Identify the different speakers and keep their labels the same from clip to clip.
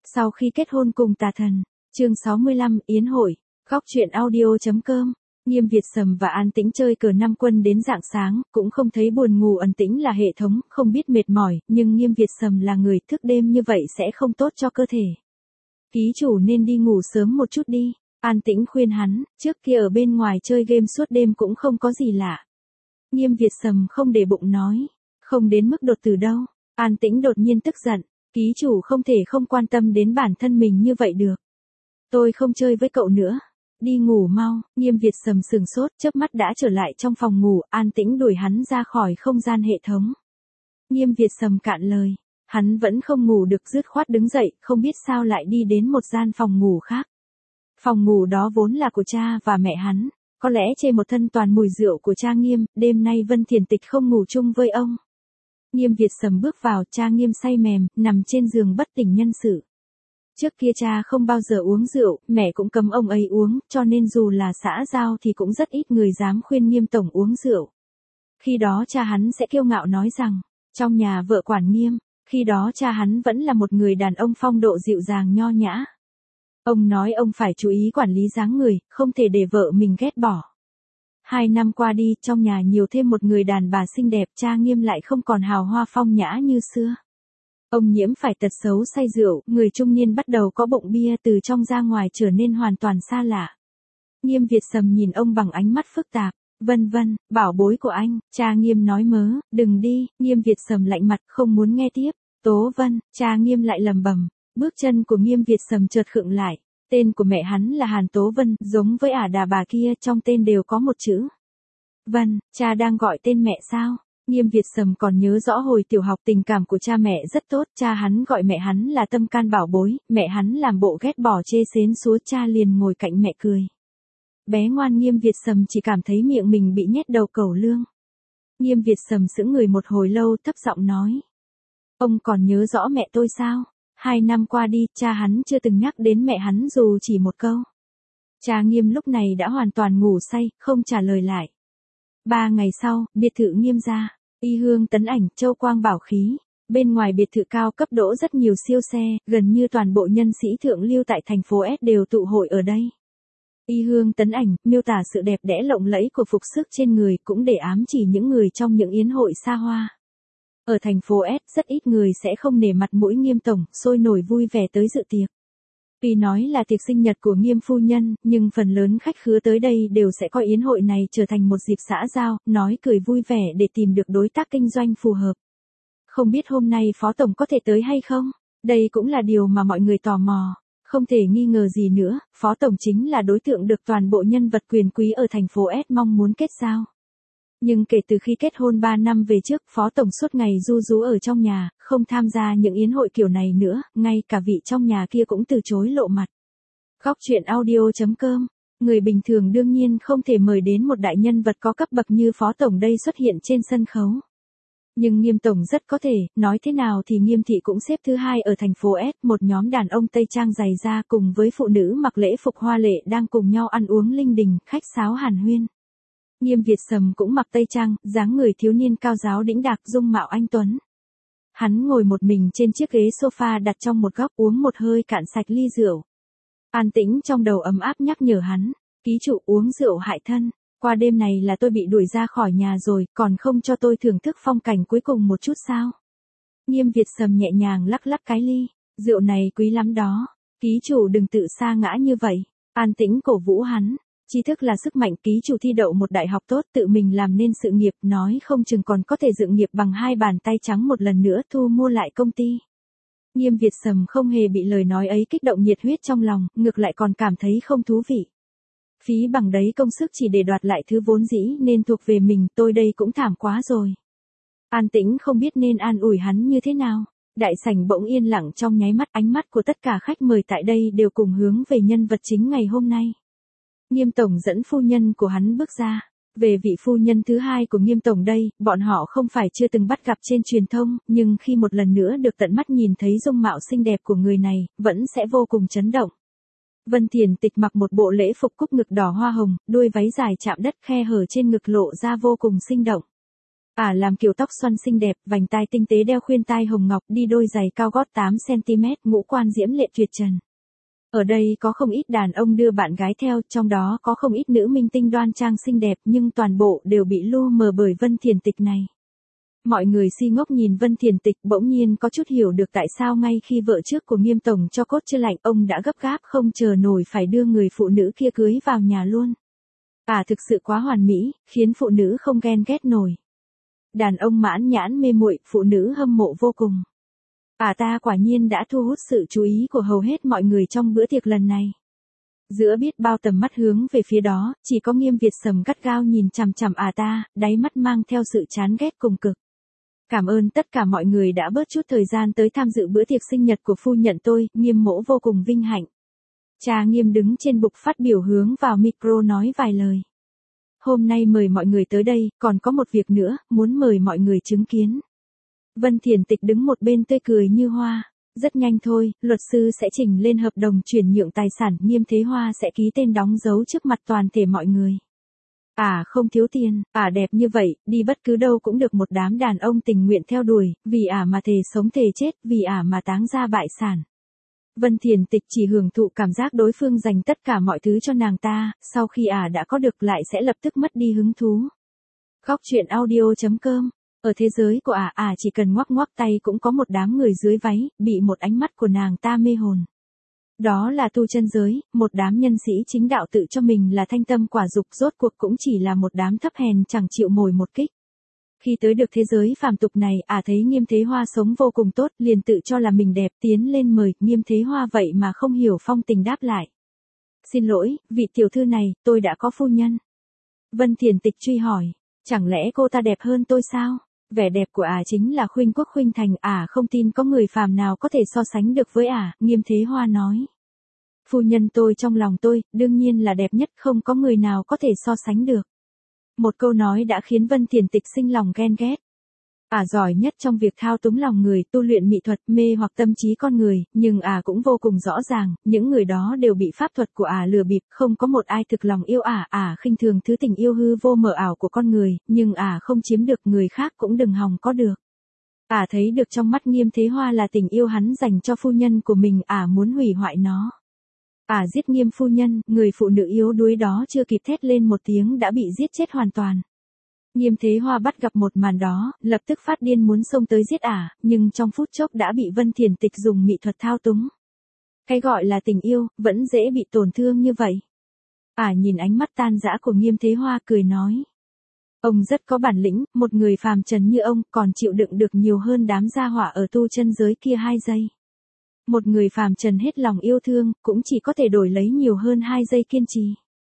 Speaker 1: Sau khi kết hôn cùng tà thần, chương 65, Yến hội, góc truyện audio.com. Nghiêm Việt Sầm và An Tĩnh chơi cờ năm quân đến rạng sáng, cũng không thấy buồn ngủ. Ẩn Tĩnh là hệ thống, không biết mệt mỏi, nhưng Nghiêm Việt Sầm là người thức đêm như vậy sẽ không tốt cho cơ thể. Ký chủ nên đi ngủ sớm một chút đi. An Tĩnh khuyên hắn, trước kia ở bên ngoài chơi game suốt đêm cũng không có gì lạ. Nghiêm Việt Sầm không để bụng nói, không đến mức đột tử đâu. An Tĩnh đột nhiên tức giận, ký chủ không thể không quan tâm đến bản thân mình như vậy được. Tôi không chơi với cậu nữa. Đi ngủ mau. Nghiêm Việt Sầm sừng sốt, chớp mắt đã trở lại trong phòng ngủ. An Tĩnh đuổi hắn ra khỏi không gian hệ thống. Nghiêm Việt Sầm cạn lời, hắn vẫn không ngủ được, dứt khoát đứng dậy, không biết sao lại đi đến một gian phòng ngủ khác. Phòng ngủ đó vốn là của cha và mẹ hắn, có lẽ chê một thân toàn mùi rượu của cha Nghiêm, đêm nay Vân Thiền Tịch không ngủ chung với ông. Nghiêm Việt Sầm bước vào, cha Nghiêm say mềm, nằm trên giường bất tỉnh nhân sự. Trước kia cha không bao giờ uống rượu, mẹ cũng cấm ông ấy uống, cho nên dù là xã giao thì cũng rất ít người dám khuyên Nghiêm tổng uống rượu. Khi đó cha hắn sẽ kiêu ngạo nói rằng, trong nhà vợ quản Nghiêm, khi đó cha hắn vẫn là một người đàn ông phong độ dịu dàng nho nhã. Ông nói ông phải chú ý quản lý dáng người, không thể để vợ mình ghét bỏ. 2 năm qua đi, trong nhà nhiều thêm một người đàn bà xinh đẹp, cha Nghiêm lại không còn hào hoa phong nhã như xưa. Ông nhiễm phải tật xấu say rượu, người trung niên bắt đầu có bụng bia, từ trong ra ngoài trở nên hoàn toàn xa lạ. Nghiêm Việt Sầm nhìn ông bằng ánh mắt phức tạp. Vân Vân, bảo bối của anh, cha Nghiêm nói mớ, đừng đi. Nghiêm Việt Sầm lạnh mặt, không muốn nghe tiếp. Tố Vân, cha Nghiêm lại lầm bầm. Bước chân của Nghiêm Việt Sầm chợt khựng lại. Tên của mẹ hắn là Hàn Tố Vân, giống với ả đà bà kia, trong tên đều có một chữ Vân. Cha đang gọi tên mẹ sao? Nghiêm Việt Sầm còn nhớ rõ hồi tiểu học tình cảm của cha mẹ rất tốt, cha hắn gọi mẹ hắn là tâm can bảo bối, mẹ hắn làm bộ ghét bỏ chê xến xúa, cha liền ngồi cạnh mẹ cười. Bé ngoan. Nghiêm Việt Sầm chỉ cảm thấy miệng mình bị nhét đầu cẩu lương. Nghiêm Việt Sầm sững người một hồi lâu, thấp giọng nói. Ông còn nhớ rõ mẹ tôi sao? 2 năm qua đi, cha hắn chưa từng nhắc đến mẹ hắn dù chỉ một câu. Cha Nghiêm lúc này đã hoàn toàn ngủ say, không trả lời lại. 3 ngày sau, biệt thự Nghiêm gia, Y Hương Tấn Ảnh, Châu Quang Bảo Khí. Bên ngoài biệt thự cao cấp đỗ rất nhiều siêu xe, gần như toàn bộ nhân sĩ thượng lưu tại thành phố S đều tụ hội ở đây. Y Hương Tấn Ảnh miêu tả sự đẹp đẽ lộng lẫy của phục sức trên người, cũng để ám chỉ những người trong những yến hội xa hoa. Ở thành phố S, rất ít người sẽ không nể mặt mũi Nghiêm tổng, sôi nổi vui vẻ tới dự tiệc. Tuy nói là tiệc sinh nhật của Nghiêm phu nhân, nhưng phần lớn khách khứa tới đây đều sẽ coi yến hội này trở thành một dịp xã giao, nói cười vui vẻ để tìm được đối tác kinh doanh phù hợp. Không biết hôm nay Phó tổng có thể tới hay không? Đây cũng là điều mà mọi người tò mò. Không thể nghi ngờ gì nữa, Phó tổng chính là đối tượng được toàn bộ nhân vật quyền quý ở thành phố S mong muốn kết giao. Nhưng kể từ khi kết hôn 3 năm về trước, Phó tổng suốt ngày ru rú ở trong nhà, không tham gia những yến hội kiểu này nữa, ngay cả vị trong nhà kia cũng từ chối lộ mặt. Góc truyện audio.com. Người bình thường đương nhiên không thể mời đến một đại nhân vật có cấp bậc như Phó tổng đây xuất hiện trên sân khấu. Nhưng Nghiêm tổng rất có thể, nói thế nào thì Nghiêm thị cũng xếp thứ 2 ở thành phố S, một nhóm đàn ông Tây trang dày da cùng với phụ nữ mặc lễ phục hoa lệ đang cùng nhau ăn uống linh đình, khách sáo hàn huyên. Nghiêm Việt Sầm cũng mặc tây trang, dáng người thiếu niên cao ráo đĩnh đạc, dung mạo anh tuấn. Hắn ngồi một mình trên chiếc ghế sofa đặt trong một góc, uống một hơi cạn sạch ly rượu. An Tĩnh trong đầu ấm áp nhắc nhở hắn, ký chủ uống rượu hại thân, qua đêm này là tôi bị đuổi ra khỏi nhà rồi, còn không cho tôi thưởng thức phong cảnh cuối cùng một chút sao? Nghiêm Việt Sầm nhẹ nhàng lắc lắc cái ly, rượu này quý lắm đó, ký chủ đừng tự sa ngã như vậy. An Tĩnh cổ vũ hắn. Tri thức là sức mạnh, ký chủ thi đậu một đại học tốt, tự mình làm nên sự nghiệp, nói không chừng còn có thể dựng nghiệp bằng 2 bàn tay trắng một lần nữa, thu mua lại công ty. Nghiêm Việt Sầm không hề bị lời nói ấy kích động nhiệt huyết trong lòng, ngược lại còn cảm thấy không thú vị. Phí bằng đấy công sức chỉ để đoạt lại thứ vốn dĩ nên thuộc về mình, tôi đây cũng thảm quá rồi. An Tĩnh không biết nên an ủi hắn như thế nào. Đại sảnh bỗng yên lặng trong nháy mắt, ánh mắt của tất cả khách mời tại đây đều cùng hướng về nhân vật chính ngày hôm nay. Nghiêm tổng dẫn phu nhân của hắn bước ra. Về vị phu nhân thứ 2 của Nghiêm tổng đây, bọn họ không phải chưa từng bắt gặp trên truyền thông, nhưng khi một lần nữa được tận mắt nhìn thấy dung mạo xinh đẹp của người này, vẫn sẽ vô cùng chấn động. Vân Thiền Tịch mặc một bộ lễ phục cúc ngực đỏ hoa hồng, đuôi váy dài chạm đất, khe hở trên ngực lộ ra vô cùng sinh động. Làm kiểu tóc xoăn xinh đẹp, vành tai tinh tế, đeo khuyên tai hồng ngọc, đi đôi giày cao gót 8 cm, ngũ quan diễm lệ tuyệt trần. Ở đây có không ít đàn ông đưa bạn gái theo, trong đó có không ít nữ minh tinh đoan trang xinh đẹp, nhưng toàn bộ đều bị lu mờ bởi Vân Thiền Tịch này. Mọi người si ngốc nhìn Vân Thiền Tịch, bỗng nhiên có chút hiểu được tại sao ngay khi vợ trước của Nghiêm tổng cho cốt chưa lạnh, ông đã gấp gáp không chờ nổi phải đưa người phụ nữ kia cưới vào nhà luôn. Thực sự quá hoàn mỹ, khiến phụ nữ không ghen ghét nổi. Đàn ông mãn nhãn mê muội, phụ nữ hâm mộ vô cùng. Ta quả nhiên đã thu hút sự chú ý của hầu hết mọi người trong bữa tiệc lần này. Giữa biết bao tầm mắt hướng về phía đó, chỉ có Nghiêm Việt Sầm gắt gao nhìn chằm chằm ta, đáy mắt mang theo sự chán ghét cùng cực. Cảm ơn tất cả mọi người đã bớt chút thời gian tới tham dự bữa tiệc sinh nhật của phu nhận tôi, Nghiêm mỗ vô cùng vinh hạnh. Cha Nghiêm đứng trên bục phát biểu hướng vào micro nói vài lời. Hôm nay mời mọi người tới đây, còn có một việc nữa, muốn mời mọi người chứng kiến. Vân Thiền Tịch đứng một bên tươi cười như hoa. Rất nhanh thôi, luật sư sẽ chỉnh lên hợp đồng chuyển nhượng tài sản, Nghiêm Thế Hoa sẽ ký tên đóng dấu trước mặt toàn thể mọi người. Không thiếu tiền, đẹp như vậy, đi bất cứ đâu cũng được một đám đàn ông tình nguyện theo đuổi, vì mà thề sống thề chết, vì mà táng gia bại sản. Vân Thiền Tịch chỉ hưởng thụ cảm giác đối phương dành tất cả mọi thứ cho nàng ta, sau khi đã có được lại sẽ lập tức mất đi hứng thú. Góc truyện audio.com. Ở thế giới của chỉ cần ngoắc ngoắc tay cũng có một đám người dưới váy, bị một ánh mắt của nàng ta mê hồn. Đó là tu chân giới, một đám nhân sĩ chính đạo tự cho mình là thanh tâm quả dục, rốt cuộc cũng chỉ là một đám thấp hèn chẳng chịu mồi một kích. Khi tới được thế giới phàm tục này, thấy Nghiêm Thế Hoa sống vô cùng tốt, liền tự cho là mình đẹp, tiến lên mời, Nghiêm Thế Hoa vậy mà không hiểu phong tình đáp lại. Xin lỗi, vị tiểu thư này, tôi đã có phu nhân. Vân Thiền Tịch truy hỏi, chẳng lẽ cô ta đẹp hơn tôi sao? Vẻ đẹp của chính là khuynh quốc khuynh thành, không tin có người phàm nào có thể so sánh được với Nghiêm Thế Hoa nói. Phu nhân tôi trong lòng tôi, đương nhiên là đẹp nhất, không có người nào có thể so sánh được. Một câu nói đã khiến Vân Thiền Tịch sinh lòng ghen ghét. Giỏi nhất trong việc thao túng lòng người, tu luyện mỹ thuật, mê hoặc tâm trí con người, nhưng cũng vô cùng rõ ràng, những người đó đều bị pháp thuật của lừa bịp, không có một ai thực lòng yêu khinh thường thứ tình yêu hư vô mờ ảo của con người, nhưng không chiếm được, người khác cũng đừng hòng có được. Thấy được trong mắt Nghiêm Thế Hoa là tình yêu hắn dành cho phu nhân của mình, muốn hủy hoại nó. Giết Nghiêm phu nhân, người phụ nữ yếu đuối đó chưa kịp thét lên một tiếng đã bị giết chết hoàn toàn. Nghiêm Thế Hoa bắt gặp một màn đó, lập tức phát điên muốn xông tới giết nhưng trong phút chốc đã bị Vân Thiền Tịch dùng mỹ thuật thao túng. Cái gọi là tình yêu, vẫn dễ bị tổn thương như vậy. Nhìn ánh mắt tan dã của Nghiêm Thế Hoa cười nói. Ông rất có bản lĩnh, một người phàm trần như ông, còn chịu đựng được nhiều hơn đám gia hỏa ở tu chân giới kia 2 giây. Một người phàm trần hết lòng yêu thương, cũng chỉ có thể đổi lấy nhiều hơn 2 giây kiên trì.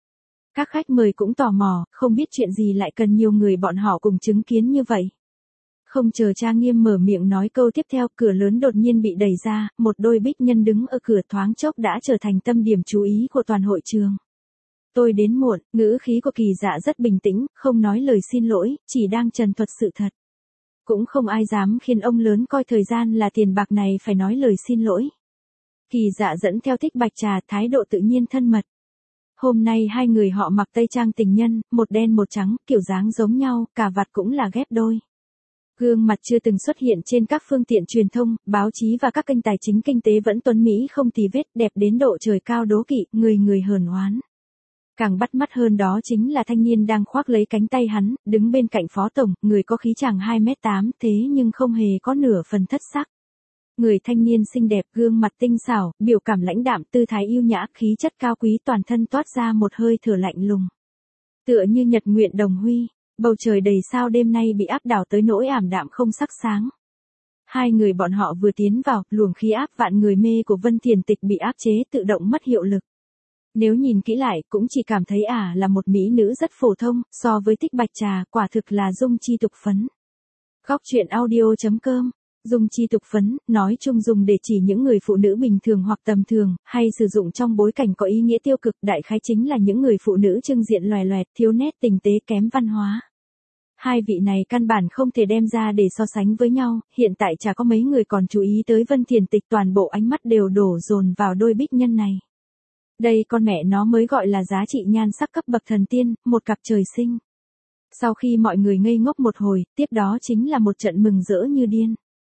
Speaker 1: Các khách mời cũng tò mò, không biết chuyện gì lại cần nhiều người bọn họ cùng chứng kiến như vậy. Không chờ cha Nghiêm mở miệng nói câu tiếp theo, cửa lớn đột nhiên bị đẩy ra, một đôi bích nhân đứng ở cửa thoáng chốc đã trở thành tâm điểm chú ý của toàn hội trường. Tôi đến muộn, ngữ khí của Kỳ Dạ rất bình tĩnh, không nói lời xin lỗi, chỉ đang trần thuật sự thật. Cũng không ai dám khiến ông lớn coi thời gian là tiền bạc này phải nói lời xin lỗi. Kỳ Dạ dẫn theo Thích Bạch Trà, thái độ tự nhiên thân mật. Hôm nay hai người họ mặc tây trang tình nhân, một đen một trắng, kiểu dáng giống nhau, cà vạt cũng là ghép đôi. Gương mặt chưa từng xuất hiện trên các phương tiện truyền thông, báo chí và các kênh tài chính kinh tế vẫn tuấn mỹ không tì vết, đẹp đến độ trời cao đố kỵ, người người hờn oán. Càng bắt mắt hơn đó chính là thanh niên đang khoác lấy cánh tay hắn, đứng bên cạnh phó tổng, người có khí chàng 2m8, thế nhưng không hề có nửa phần thất sắc. Người thanh niên xinh đẹp, gương mặt tinh xảo, biểu cảm lãnh đạm, tư thái yêu nhã, khí chất cao quý, toàn thân toát ra một hơi thở lạnh lùng. Tựa như nhật nguyện đồng huy, bầu trời đầy sao đêm nay bị áp đảo tới nỗi ảm đạm không sắc sáng. Hai người bọn họ vừa tiến vào, luồng khí áp vạn người mê của Vân Thiền Tịch bị áp chế tự động mất hiệu lực. Nếu nhìn kỹ lại, cũng chỉ cảm thấy là một mỹ nữ rất phổ thông, so với Thích Bạch Trà, quả thực là dung chi tục phấn. Góc truyện audio.com. Dung chi tục phấn, nói chung dùng để chỉ những người phụ nữ bình thường hoặc tầm thường, hay sử dụng trong bối cảnh có ý nghĩa tiêu cực, đại khái chính là những người phụ nữ trưng diện loè loẹt, thiếu nét tình tế, kém văn hóa. Hai vị này căn bản không thể đem ra để so sánh với nhau, hiện tại chả có mấy người còn chú ý tới Vân Thiền Tịch, toàn bộ ánh mắt đều đổ dồn vào đôi bích nhân này. Đây con mẹ nó mới gọi là giá trị nhan sắc cấp bậc thần tiên, một cặp trời sinh. Sau khi mọi người ngây ngốc một hồi, tiếp đó chính là một trận mừng rỡ như điên.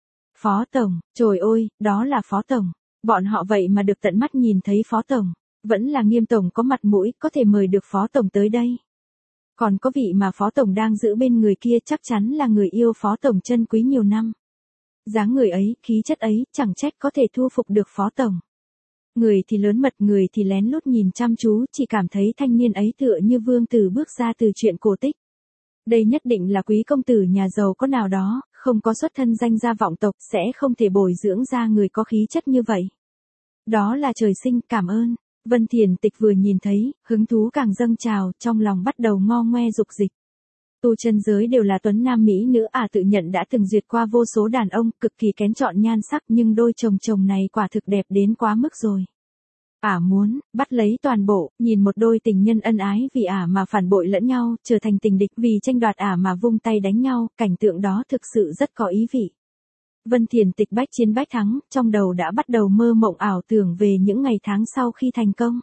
Speaker 1: Phó tổng, trời ơi, đó là Phó tổng. Bọn họ vậy mà được tận mắt nhìn thấy Phó tổng. Vẫn là Nghiêm tổng có mặt mũi, có thể mời được Phó tổng tới đây. Còn có vị mà Phó tổng đang giữ bên người kia chắc chắn là người yêu Phó tổng trân quý nhiều năm. Dáng người ấy, khí chất ấy, chẳng trách có thể thu phục được Phó tổng. Người thì lớn mật, người thì lén lút nhìn chăm chú, chỉ cảm thấy thanh niên ấy tựa như vương tử bước ra từ truyện cổ tích. Đây nhất định là quý công tử nhà giàu có nào đó, không có xuất thân danh gia vọng tộc, sẽ không thể bồi dưỡng ra người có khí chất như vậy. Đó là trời sinh, cảm ơn. Vân Thiền Tịch vừa nhìn thấy, hứng thú càng dâng trào, trong lòng bắt đầu ngo ngoe dục dịch. Tu chân giới đều là tuấn nam mỹ nữ, tự nhận đã từng duyệt qua vô số đàn ông, cực kỳ kén chọn nhan sắc, nhưng đôi chồng này quả thực đẹp đến quá mức rồi. Muốn bắt lấy toàn bộ, nhìn một đôi tình nhân ân ái vì mà phản bội lẫn nhau, trở thành tình địch vì tranh đoạt mà vung tay đánh nhau, cảnh tượng đó thực sự rất có ý vị. Vân Thiền Tịch bách chiến bách thắng, trong đầu đã bắt đầu mơ mộng ảo tưởng về những ngày tháng sau khi thành công.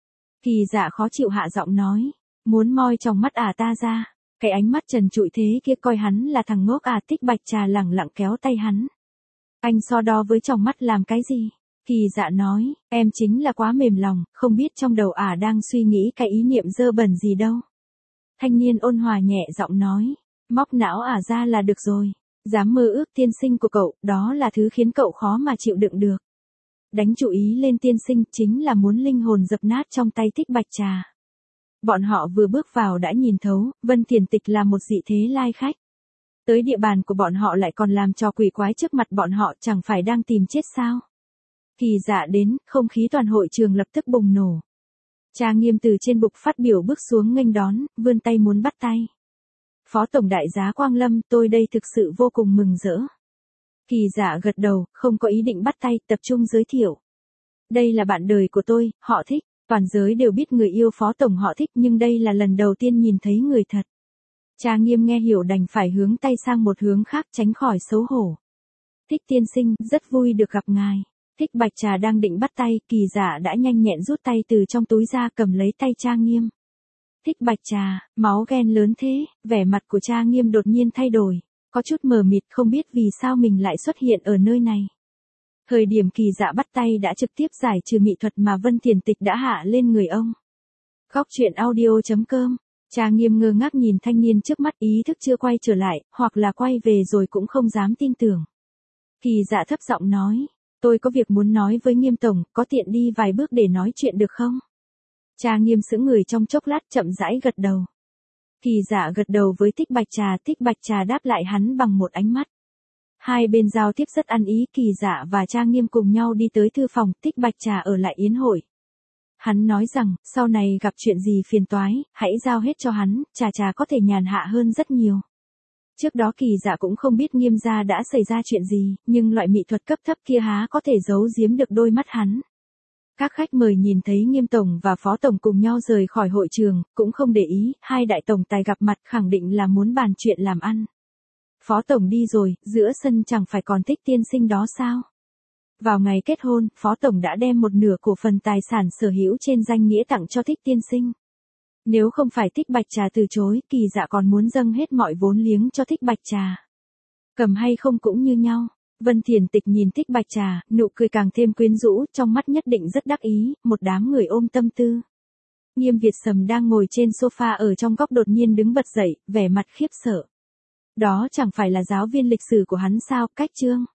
Speaker 1: Kỳ Dạ khó chịu hạ giọng nói, muốn moi trong mắt ta ra. Cái ánh mắt trần trụi thế kia coi hắn là thằng ngốc. Tích Bạch Trà lẳng lặng kéo tay hắn. Anh so đo với trong mắt làm cái gì? Kỳ Dạ nói, em chính là quá mềm lòng, không biết trong đầu đang suy nghĩ cái ý niệm dơ bẩn gì đâu. Thanh niên ôn hòa nhẹ giọng nói, móc não ra là được rồi. Dám mơ ước tiên sinh của cậu, đó là thứ khiến cậu khó mà chịu đựng được. Đánh chú ý lên tiên sinh chính là muốn linh hồn dập nát trong tay Tích Bạch Trà. Bọn họ vừa bước vào đã nhìn thấu, Vân Thiền Tịch là một dị thế lai khách. Tới địa bàn của bọn họ lại còn làm trò quỷ quái trước mặt bọn họ, chẳng phải đang tìm chết sao? Kỳ Dạ đến, không khí toàn hội trường lập tức bùng nổ. Cha Nghiêm từ trên bục phát biểu bước xuống nghênh đón, vươn tay muốn bắt tay. Phó tổng đại giá Quang Lâm, tôi đây thực sự vô cùng mừng rỡ. Kỳ Dạ gật đầu, không có ý định bắt tay, tập trung giới thiệu. Đây là bạn đời của tôi, họ Thích. Toàn giới đều biết người yêu Phó tổng họ Thích, nhưng đây là lần đầu tiên nhìn thấy người thật. Cha Nghiêm nghe hiểu đành phải hướng tay sang một hướng khác tránh khỏi xấu hổ. Thích tiên sinh, rất vui được gặp ngài. Tích Bạch Trà đang định bắt tay, Kỳ Dạ đã nhanh nhẹn rút tay từ trong túi ra cầm lấy tay cha Nghiêm. Tích Bạch Trà, máu ghen lớn thế, vẻ mặt của cha Nghiêm đột nhiên thay đổi, có chút mờ mịt không biết vì sao mình lại xuất hiện ở nơi này. Thời điểm Kỳ Dạ bắt tay đã trực tiếp giải trừ mỹ thuật mà Vân Thiền Tịch đã hạ lên người ông. Góc truyện audio.com. Cha Nghiêm ngơ ngác nhìn thanh niên trước mắt, ý thức chưa quay trở lại, hoặc là quay về rồi cũng không dám tin tưởng. Kỳ Dạ thấp giọng nói, tôi có việc muốn nói với Nghiêm tổng, có tiện đi vài bước để nói chuyện được không? Cha Nghiêm sững người trong chốc lát chậm rãi gật đầu. Kỳ Dạ gật đầu với Tích Bạch Trà đáp lại hắn bằng một ánh mắt. Hai bên giao tiếp rất ăn ý, Kỳ Dạ và cha Nghiêm cùng nhau đi tới thư phòng, Tích Bạch Trà ở lại yến hội. Hắn nói rằng, sau này gặp chuyện gì phiền toái, hãy giao hết cho hắn, Trà có thể nhàn hạ hơn rất nhiều. Trước đó Kỳ Dạ cũng không biết Nghiêm gia đã xảy ra chuyện gì, nhưng loại mỹ thuật cấp thấp kia há có thể giấu giếm được đôi mắt hắn. Các khách mời nhìn thấy Nghiêm tổng và Phó tổng cùng nhau rời khỏi hội trường, cũng không để ý, hai đại tổng tài gặp mặt khẳng định là muốn bàn chuyện làm ăn. Phó tổng đi rồi, giữa sân chẳng phải còn Thích tiên sinh đó sao? Vào ngày kết hôn, Phó tổng đã đem một nửa cổ phần tài sản sở hữu trên danh nghĩa tặng cho Thích tiên sinh. Nếu không phải Tích Bạch Trà từ chối, Kỳ Dạ còn muốn dâng hết mọi vốn liếng cho Tích Bạch Trà. Cầm hay không cũng như nhau. Vân Thiền Tịch nhìn Tích Bạch Trà, nụ cười càng thêm quyến rũ, trong mắt nhất định rất đắc ý, một đám người ôm tâm tư. Nghiêm Việt Sầm đang ngồi trên sofa ở trong góc đột nhiên đứng bật dậy, vẻ mặt khiếp sợ. Đó chẳng phải là giáo viên lịch sử của hắn sao, Cách Trương.